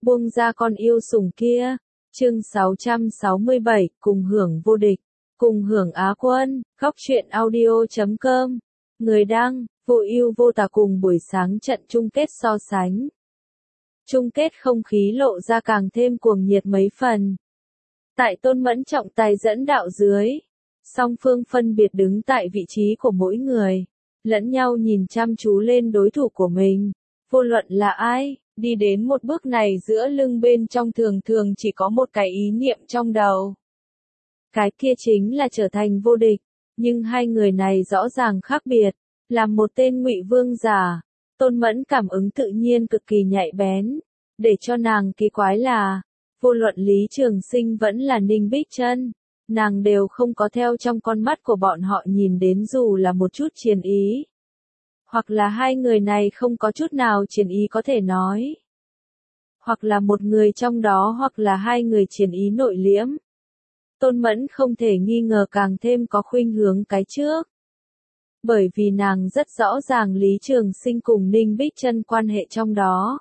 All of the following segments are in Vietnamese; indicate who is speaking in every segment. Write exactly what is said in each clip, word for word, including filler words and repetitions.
Speaker 1: buông ra con yêu sủng kia. Chương sáu trăm sáu mươi bảy, cùng hưởng vô địch, cùng hưởng Á quân, góc truyện audio chấm com. Người đăng, vô ưu vô tà cùng buổi sáng trận chung kết so sánh. Chung kết không khí lộ ra càng thêm cuồng nhiệt mấy phần. Tại Tôn Mẫn trọng tài dẫn đạo dưới, song phương phân biệt đứng tại vị trí của mỗi người, lẫn nhau nhìn chăm chú lên đối thủ của mình. Vô luận là ai, đi đến một bước này giữa lưng bên trong thường thường chỉ có một cái ý niệm trong đầu. Cái kia chính là trở thành vô địch, nhưng hai người này rõ ràng khác biệt, là một tên ngụy vương giả. Tôn Mẫn cảm ứng tự nhiên cực kỳ nhạy bén, để cho nàng kỳ quái là, vô luận Lý Trường Sinh vẫn là Ninh Bích Trân, nàng đều không có theo trong con mắt của bọn họ nhìn đến dù là một chút chiến ý. Hoặc là hai người này không có chút nào chiến ý có thể nói. Hoặc là một người trong đó hoặc là hai người chiến ý nội liễm. Tôn Mẫn không thể nghi ngờ càng thêm có khuynh hướng cái trước. Bởi vì nàng rất rõ ràng Lý Trường Sinh cùng Ninh Bích Trân quan hệ trong đó.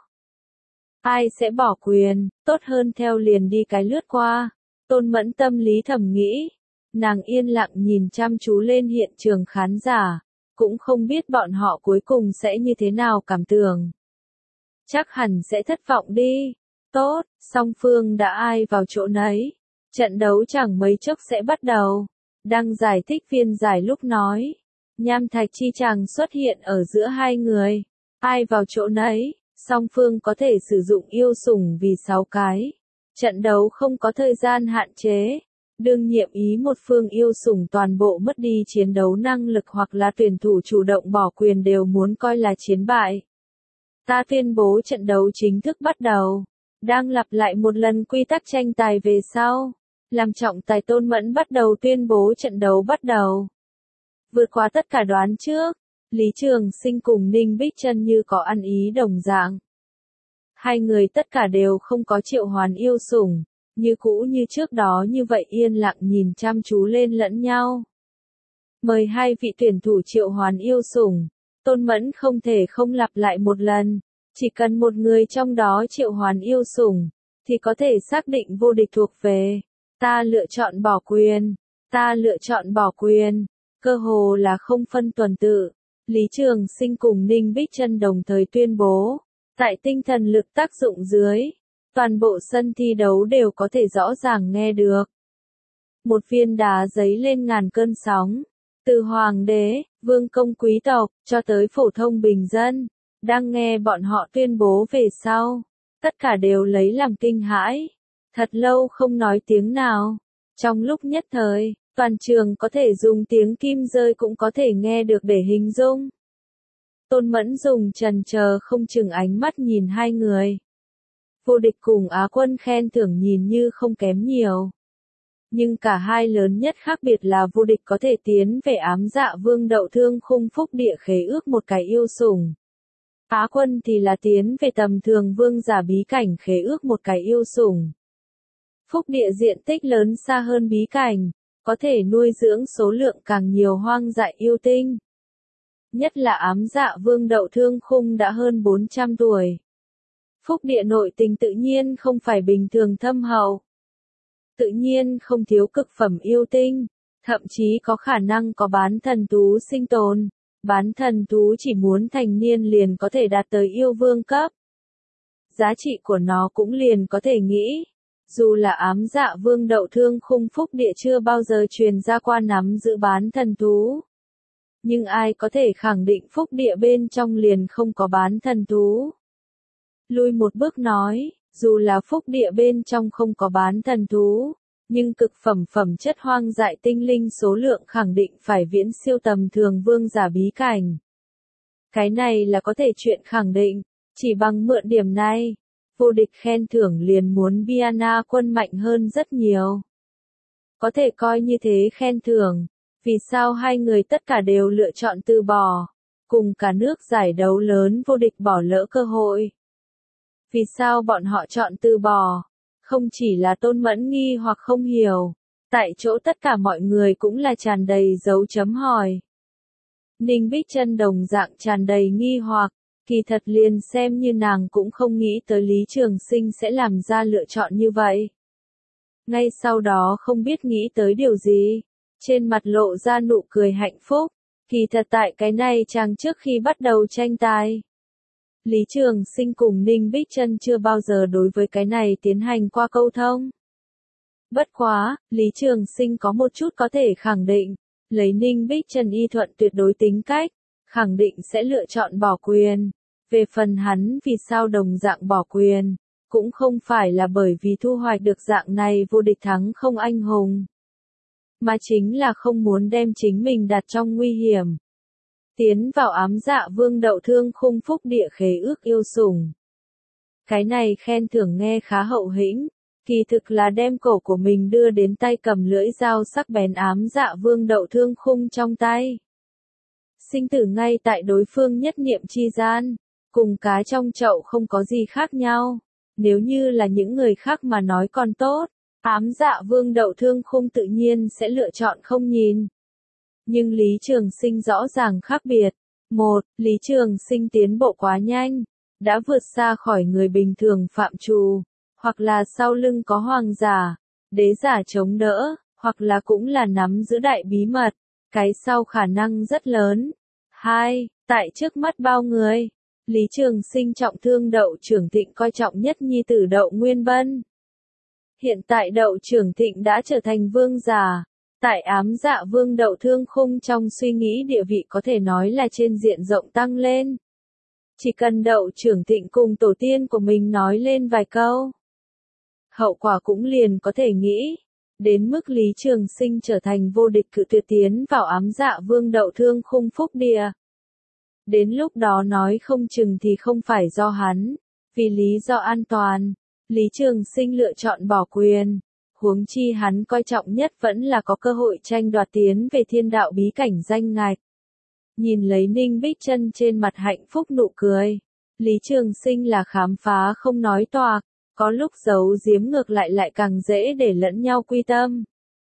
Speaker 1: Ai sẽ bỏ quyền, tốt hơn theo liền đi cái lướt qua. Tôn Mẫn tâm lý thầm nghĩ. Nàng yên lặng nhìn chăm chú lên hiện trường khán giả. Cũng không biết bọn họ cuối cùng sẽ như thế nào cảm tưởng. Chắc hẳn sẽ thất vọng đi. Tốt, song phương đã ai vào chỗ nấy. Trận đấu chẳng mấy chốc sẽ bắt đầu. Đăng giải thích viên giải lúc nói. Nham thạch chi chàng xuất hiện ở giữa hai người. Ai vào chỗ nấy, song phương có thể sử dụng yêu sủng vì sáu cái. Trận đấu không có thời gian hạn chế. Đương nhiệm ý một phương yêu sủng toàn bộ mất đi chiến đấu năng lực hoặc là tuyển thủ chủ động bỏ quyền đều muốn coi là chiến bại. Ta tuyên bố trận đấu chính thức bắt đầu. Đang lặp lại một lần quy tắc tranh tài về sau. Làm trọng tài Tôn Mẫn bắt đầu tuyên bố trận đấu bắt đầu. Vượt qua tất cả đoán trước, Lý Trường Sinh cùng Ninh Bích Trân như có ăn ý đồng dạng. Hai người tất cả đều không có triệu hoán yêu sủng. Như cũ như trước đó như vậy yên lặng nhìn chăm chú lên lẫn nhau. Mời hai vị tuyển thủ triệu hoán yêu sủng. Tôn Mẫn không thể không lặp lại một lần. Chỉ cần một người trong đó triệu hoán yêu sủng, thì có thể xác định vô địch thuộc về. Ta lựa chọn bỏ quyền. Ta lựa chọn bỏ quyền. Cơ hồ là không phân tuần tự. Lý Trường Sinh cùng Ninh Bích Trân đồng thời tuyên bố. Tại tinh thần lực tác dụng dưới. Toàn bộ sân thi đấu đều có thể rõ ràng nghe được. Một viên đá giấy lên ngàn cơn sóng. Từ hoàng đế, vương công quý tộc, cho tới phổ thông bình dân. Đang nghe bọn họ tuyên bố về sau. Tất cả đều lấy làm kinh hãi. Thật lâu không nói tiếng nào. Trong lúc nhất thời, toàn trường có thể dùng tiếng kim rơi cũng có thể nghe được để hình dung. Tôn Mẫn dùng trần chờ không chừng ánh mắt nhìn hai người. Vô địch cùng Á quân khen thưởng nhìn như không kém nhiều. Nhưng cả hai lớn nhất khác biệt là vô địch có thể tiến về ám dạ vương đậu thương khung phúc địa khế ước một cái yêu sủng. Á quân thì là tiến về tầm thường vương giả bí cảnh khế ước một cái yêu sủng. Phúc địa diện tích lớn xa hơn bí cảnh, có thể nuôi dưỡng số lượng càng nhiều hoang dại yêu tinh. Nhất là ám dạ vương đậu thương khung đã hơn bốn trăm tuổi. Phúc địa nội tình tự nhiên không phải bình thường thâm hậu. Tự nhiên không thiếu cực phẩm yêu tinh, thậm chí có khả năng có bán thần thú sinh tồn. Bán thần thú chỉ muốn thành niên liền có thể đạt tới yêu vương cấp. Giá trị của nó cũng liền có thể nghĩ. Dù là ám dạ vương đậu thương khung phúc địa chưa bao giờ truyền ra qua nắm giữ bán thần thú. Nhưng ai có thể khẳng định phúc địa bên trong liền không có bán thần thú. Lui một bước nói, dù là phúc địa bên trong không có bán thần thú, nhưng cực phẩm phẩm chất hoang dại tinh linh số lượng khẳng định phải viễn siêu tầm thường vương giả bí cảnh. Cái này là có thể chuyện khẳng định, chỉ bằng mượn điểm này, vô địch khen thưởng liền muốn Biana quân mạnh hơn rất nhiều. Có thể coi như thế khen thưởng, vì sao hai người tất cả đều lựa chọn từ bỏ, cùng cả nước giải đấu lớn vô địch bỏ lỡ cơ hội. Vì sao bọn họ chọn từ bỏ? Không chỉ là Tôn Mẫn nghi hoặc không hiểu, tại chỗ tất cả mọi người cũng là tràn đầy dấu chấm hỏi. Ninh Bích Trân đồng dạng tràn đầy nghi hoặc, Kỳ thật liền xem như nàng cũng không nghĩ tới Lý Trường Sinh sẽ làm ra lựa chọn như vậy. Ngay sau đó không biết nghĩ tới điều gì, trên mặt lộ ra nụ cười hạnh phúc. Kỳ thật tại cái này chàng trước khi bắt đầu tranh tài, Lý Trường Sinh cùng Ninh Bích Trân chưa bao giờ đối với cái này tiến hành qua câu thông. Bất quá, Lý Trường Sinh có một chút có thể khẳng định, lấy Ninh Bích Trân y thuận tuyệt đối tính cách, khẳng định sẽ lựa chọn bỏ quyền. Về phần hắn vì sao đồng dạng bỏ quyền, cũng không phải là bởi vì thu hoạch được dạng này vô địch thắng không anh hùng, mà chính là không muốn đem chính mình đặt trong nguy hiểm. Tiến vào ám dạ vương đậu thương khung phúc địa khế ước yêu sủng. Cái này khen thưởng nghe khá hậu hĩnh, kỳ thực là đem cổ của mình đưa đến tay cầm lưỡi dao sắc bén ám dạ vương đậu thương khung trong tay. Sinh tử ngay tại đối phương nhất niệm chi gian, cùng cá trong chậu không có gì khác nhau. Nếu như là những người khác mà nói còn tốt, ám dạ vương đậu thương khung tự nhiên sẽ lựa chọn không nhìn. Nhưng Lý Trường Sinh rõ ràng khác biệt. Một, Lý Trường Sinh tiến bộ quá nhanh, đã vượt xa khỏi người bình thường phạm trù, hoặc là sau lưng có hoàng giả, đế giả chống đỡ, hoặc là cũng là nắm giữ đại bí mật, cái sau khả năng rất lớn. Hai, tại trước mắt bao người, Lý Trường Sinh trọng thương Đậu Trưởng Thịnh coi trọng nhất nhi tử Đậu Nguyên Bân. Hiện tại Đậu Trưởng Thịnh đã trở thành vương giả, tại ám dạ vương Đậu Thương Khung trong suy nghĩ địa vị có thể nói là trên diện rộng tăng lên. Chỉ cần Đậu Trưởng Thịnh cùng tổ tiên của mình nói lên vài câu, hậu quả cũng liền có thể nghĩ, đến mức Lý Trường Sinh trở thành vô địch cự tuyệt tiến vào ám dạ vương Đậu Thương Khung phúc địa. Đến lúc đó nói không chừng thì không phải do hắn, vì lý do an toàn, Lý Trường Sinh lựa chọn bỏ quyền, huống chi hắn coi trọng nhất vẫn là có cơ hội tranh đoạt tiến về thiên đạo bí cảnh danh ngạch. Nhìn lấy Ninh Bích Trân trên mặt hạnh phúc nụ cười, Lý Trường Sinh là khám phá không nói toạc, có lúc giấu giếm ngược lại lại càng dễ để lẫn nhau quy tâm.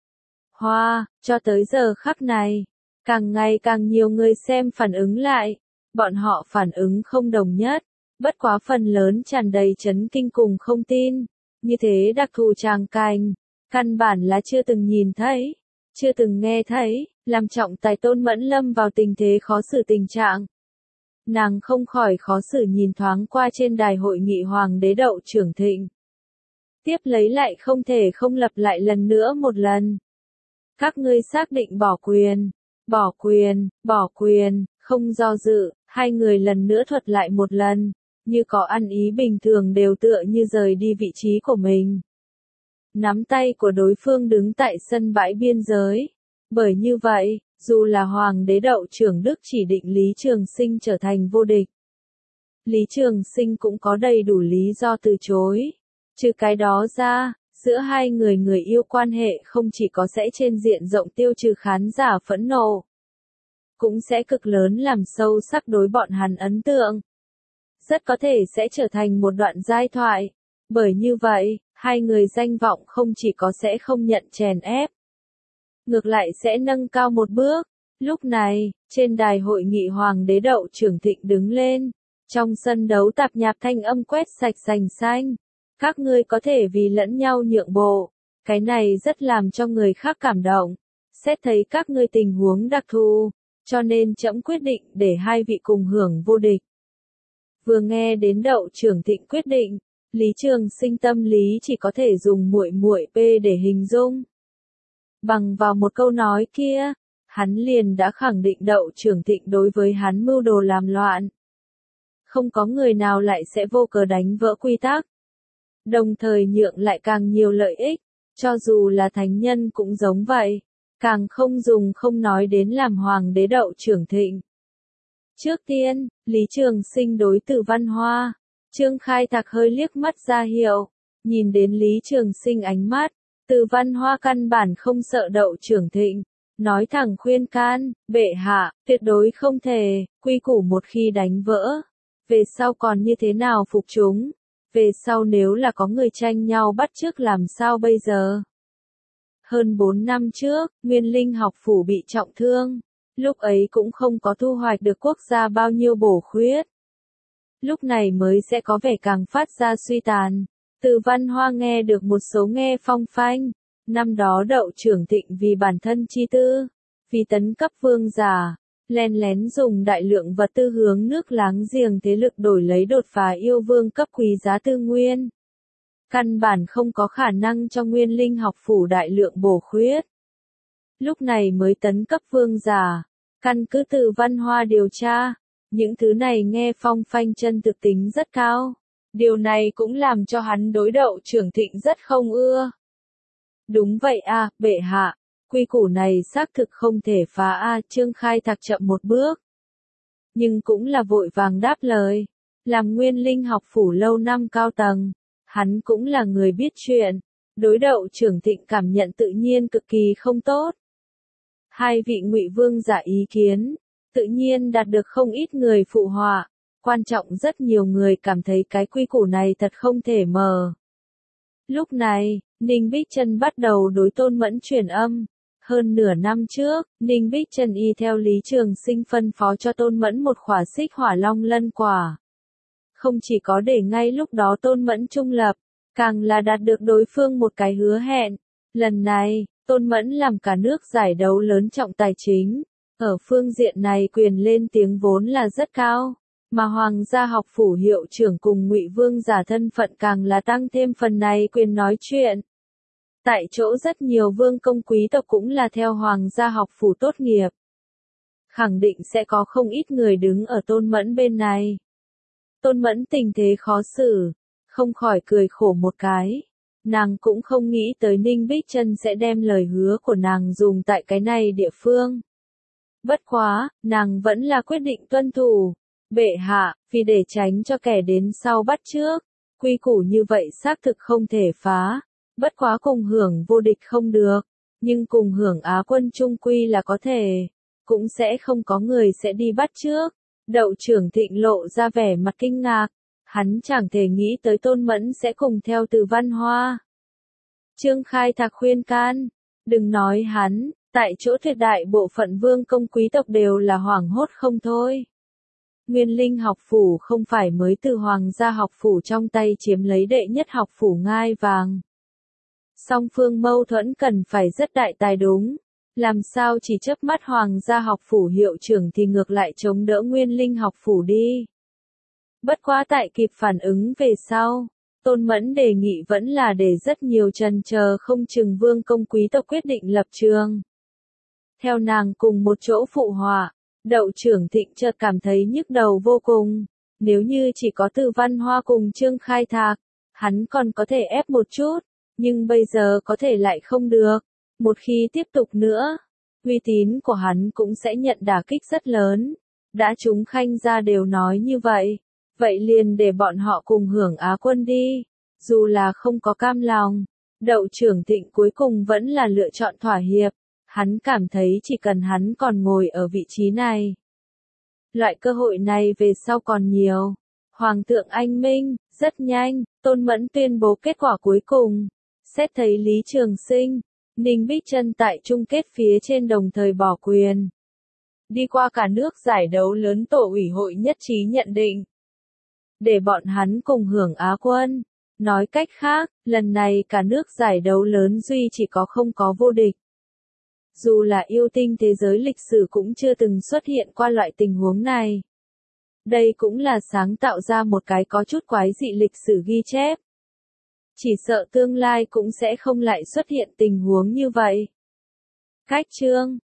Speaker 1: Hoa, cho tới giờ khắc này, càng ngày càng nhiều người xem phản ứng lại. Bọn họ phản ứng không đồng nhất, bất quá phần lớn tràn đầy chấn kinh cùng không tin. Như thế đặc thù tràng cảnh, căn bản là chưa từng nhìn thấy, chưa từng nghe thấy, làm trọng tài Tôn Mẫn lâm vào tình thế khó xử tình trạng. Nàng không khỏi khó xử nhìn thoáng qua trên đài hội nghị Hoàng đế Đậu Trưởng Thịnh. Tiếp lấy lại không thể không lặp lại lần nữa một lần. Các ngươi xác định bỏ quyền, bỏ quyền, bỏ quyền, không do dự. Hai người lần nữa thuật lại một lần, như có ăn ý bình thường đều tựa như rời đi vị trí của mình. Nắm tay của đối phương đứng tại sân bãi biên giới. Bởi như vậy, dù là Hoàng đế Đậu Trưởng Đức chỉ định Lý Trường Sinh trở thành vô địch, Lý Trường Sinh cũng có đầy đủ lý do từ chối. Trừ cái đó ra, giữa hai người người yêu quan hệ không chỉ có sẽ trên diện rộng tiêu trừ khán giả phẫn nộ, cũng sẽ cực lớn làm sâu sắc đối bọn hắn ấn tượng. Rất có thể sẽ trở thành một đoạn giai thoại. Bởi như vậy, hai người danh vọng không chỉ có sẽ không nhận chèn ép, ngược lại sẽ nâng cao một bước. Lúc này, trên đài hội nghị Hoàng đế Đậu Trưởng Thịnh đứng lên, trong sân đấu tạp nhạp thanh âm quét sạch sành xanh. Các ngươi có thể vì lẫn nhau nhượng bộ, cái này rất làm cho người khác cảm động. Xét thấy các ngươi tình huống đặc thù, cho nên trẫm quyết định để hai vị cùng hưởng vô địch. Vừa nghe đến Đậu Trưởng Thịnh quyết định, Lý Trường Sinh tâm lý chỉ có thể dùng muội muội p để hình dung. Bằng vào một câu nói kia, hắn liền đã khẳng định Đậu Trưởng Thịnh đối với hắn mưu đồ làm loạn. Không có người nào lại sẽ vô cớ đánh vỡ quy tắc, đồng thời nhượng lại càng nhiều lợi ích, cho dù là thánh nhân cũng giống vậy. Càng không dùng không nói đến làm Hoàng đế Đậu Trưởng Thịnh. Trước tiên, Lý Trường Sinh đối Từ Văn Hoa, Trương Khai Thạc hơi liếc mắt ra hiệu, nhìn đến Lý Trường Sinh ánh mắt, Từ Văn Hoa căn bản không sợ Đậu Trưởng Thịnh, nói thẳng khuyên can, bệ hạ, tuyệt đối không thể, quy củ một khi đánh vỡ, về sau còn như thế nào phục chúng, về sau nếu là có người tranh nhau bắt chước làm sao bây giờ. Hơn bốn năm trước, Nguyên Linh học phủ bị trọng thương, lúc ấy cũng không có thu hoạch được quốc gia bao nhiêu bổ khuyết. lúc này mới sẽ có vẻ càng phát ra suy tàn. Từ Văn Hoa nghe được một số nghe phong phanh, năm đó Đậu Trưởng Thịnh vì bản thân chi tư, vì tấn cấp vương giả, len lén dùng đại lượng vật tư hướng nước láng giềng thế lực đổi lấy đột phá yêu vương cấp quý giá tư nguyên. Căn bản không có khả năng cho Nguyên Linh học phủ đại lượng bổ khuyết. Lúc này mới tấn cấp vương giả, căn cứ Từ Văn Hoa điều tra, những thứ này nghe phong phanh chân thực tính rất cao. Điều này cũng làm cho hắn đối Đậu Trưởng Thịnh rất không ưa. Đúng vậy a, bệ hạ, quy củ này xác thực không thể phá a, Trương Khai Thạc chậm một bước. Nhưng cũng là vội vàng đáp lời, làm Nguyên Linh học phủ lâu năm cao tầng, hắn cũng là người biết chuyện, đối Đậu Trưởng Thịnh cảm nhận tự nhiên cực kỳ không tốt. Hai vị Ngụy vương giả ý kiến, tự nhiên đạt được không ít người phụ họa. Quan trọng rất nhiều người cảm thấy cái quy củ này thật không thể mờ. Lúc này, Ninh Bích Trân bắt đầu đối Tôn Mẫn truyền âm. Hơn nửa năm trước, Ninh Bích Trân y theo Lý Trường Sinh phân phó cho Tôn Mẫn một khỏa xích hỏa long lân quả. Không chỉ có để ngay lúc đó Tôn Mẫn trung lập, càng là đạt được đối phương một cái hứa hẹn. Lần này, Tôn Mẫn làm cả nước giải đấu lớn trọng tài chính. Ở phương diện này quyền lên tiếng vốn là rất cao. Mà Hoàng gia học phủ hiệu trưởng cùng Ngụy vương giả thân phận càng là tăng thêm phần này quyền nói chuyện. Tại chỗ rất nhiều vương công quý tộc cũng là theo Hoàng gia học phủ tốt nghiệp. Khẳng định sẽ có không ít người đứng ở Tôn Mẫn bên này. Tôn Mẫn tình thế khó xử, không khỏi cười khổ một cái. Nàng cũng không nghĩ tới Ninh Bích Trân sẽ đem lời hứa của nàng dùng tại cái này địa phương. Bất quá, nàng vẫn là quyết định tuân thủ. Bệ hạ, vì để tránh cho kẻ đến sau bắt trước, quy củ như vậy xác thực không thể phá, bất quá cùng hưởng vô địch không được, nhưng cùng hưởng Á quân trung quy là có thể, cũng sẽ không có người sẽ đi bắt trước. Đậu Trưởng Thịnh lộ ra vẻ mặt kinh ngạc, hắn chẳng thể nghĩ tới Tôn Mẫn sẽ cùng theo Từ Văn Hoa. Trương Khai Thạc khuyên can, đừng nói hắn, tại chỗ tuyệt đại bộ phận vương công quý tộc đều là hoảng hốt không thôi. Nguyên Linh học phủ không phải mới từ Hoàng gia học phủ trong tay chiếm lấy đệ nhất học phủ ngai vàng. Song phương mâu thuẫn cần phải rất đại tài đúng. Làm sao chỉ chớp mắt Hoàng gia học phủ hiệu trưởng thì ngược lại chống đỡ Nguyên Linh học phủ đi. Bất quá tại kịp phản ứng về sau, Tôn Mẫn đề nghị vẫn là để rất nhiều trần chờ không chừng vương công quý tộc quyết định lập trường. Theo nàng cùng một chỗ phụ họa. Đậu Trưởng Thịnh chợt cảm thấy nhức đầu vô cùng, nếu như chỉ có Từ Văn Hoa cùng Trương Khai Thạc, hắn còn có thể ép một chút, nhưng bây giờ có thể lại không được, một khi tiếp tục nữa, uy tín của hắn cũng sẽ nhận đả kích rất lớn, đã chúng Khanh gia đều nói như vậy, vậy liền để bọn họ cùng hưởng Á quân đi, dù là không có cam lòng, Đậu Trưởng Thịnh cuối cùng vẫn là lựa chọn thỏa hiệp. Hắn cảm thấy chỉ cần hắn còn ngồi ở vị trí này. Loại cơ hội này về sau còn nhiều. Hoàng thượng anh minh, rất nhanh, Tôn Mẫn tuyên bố kết quả cuối cùng. Xét thấy Lý Trường Sinh, Ninh Bích Trân tại chung kết phía trên đồng thời bỏ quyền. Đi qua cả nước giải đấu lớn tổ ủy hội nhất trí nhận định. Để bọn hắn cùng hưởng Á quân. Nói cách khác, lần này cả nước giải đấu lớn duy chỉ có không có vô địch. Dù là yêu tinh thế giới lịch sử cũng chưa từng xuất hiện qua loại tình huống này. Đây cũng là sáng tạo ra một cái có chút quái dị lịch sử ghi chép. Chỉ sợ tương lai cũng sẽ không lại xuất hiện tình huống như vậy. Cách chương